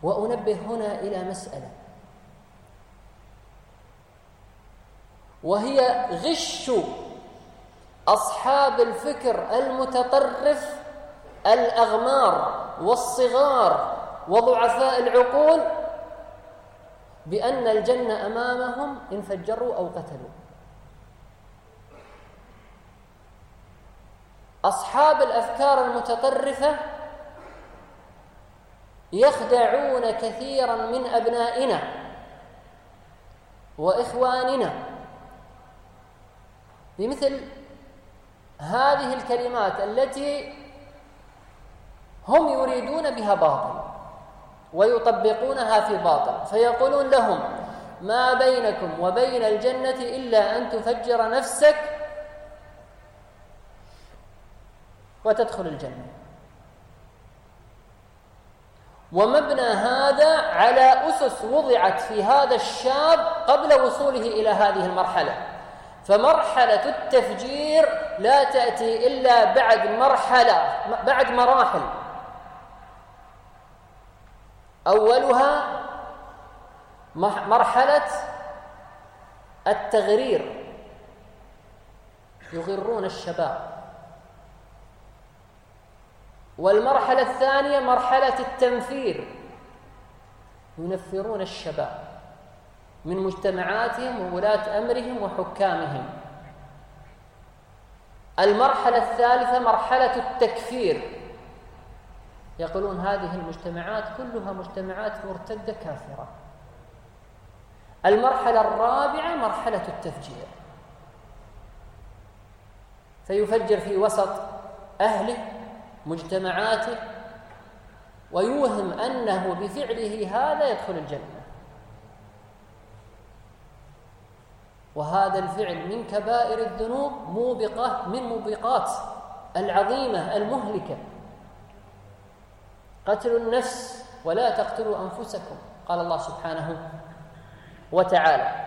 وأنبه هنا إلى مسألة، وهي غش أصحاب الفكر المتطرف الأغمار والصغار وضعفاء العقول بأن الجنة أمامهم إن فجروا أو قتلوا. أصحاب الأفكار المتطرفة يخدعون كثيرا من أبنائنا وإخواننا بمثل هذه الكلمات التي هم يريدون بها باطل ويطبقونها في باطل، فيقولون لهم: ما بينكم وبين الجنة إلا أن تفجر نفسك وتدخل الجنة. ومبنى هذا على أسس وضعت في هذا الشاب قبل وصوله إلى هذه المرحلة، فمرحلة التفجير لا تأتي إلا بعد مراحل، أولها مرحلة التغرير، يغرون الشباب. والمرحلة الثانية مرحلة التنفير، ينفرون الشباب من مجتمعاتهم وولاة أمرهم وحكامهم. المرحلة الثالثة مرحلة التكفير، يقولون هذه المجتمعات كلها مجتمعات مرتدة كافرة. المرحلة الرابعة مرحلة التفجير، فيفجر في وسط أهله مجتمعاته ويوهم أنه بفعله هذا يدخل الجنة. وهذا الفعل من كبائر الذنوب، موبقة من موبقات العظيمة المهلكة. قتل النفس ولا تقتلوا أنفسكم، قال الله سبحانه وتعالى.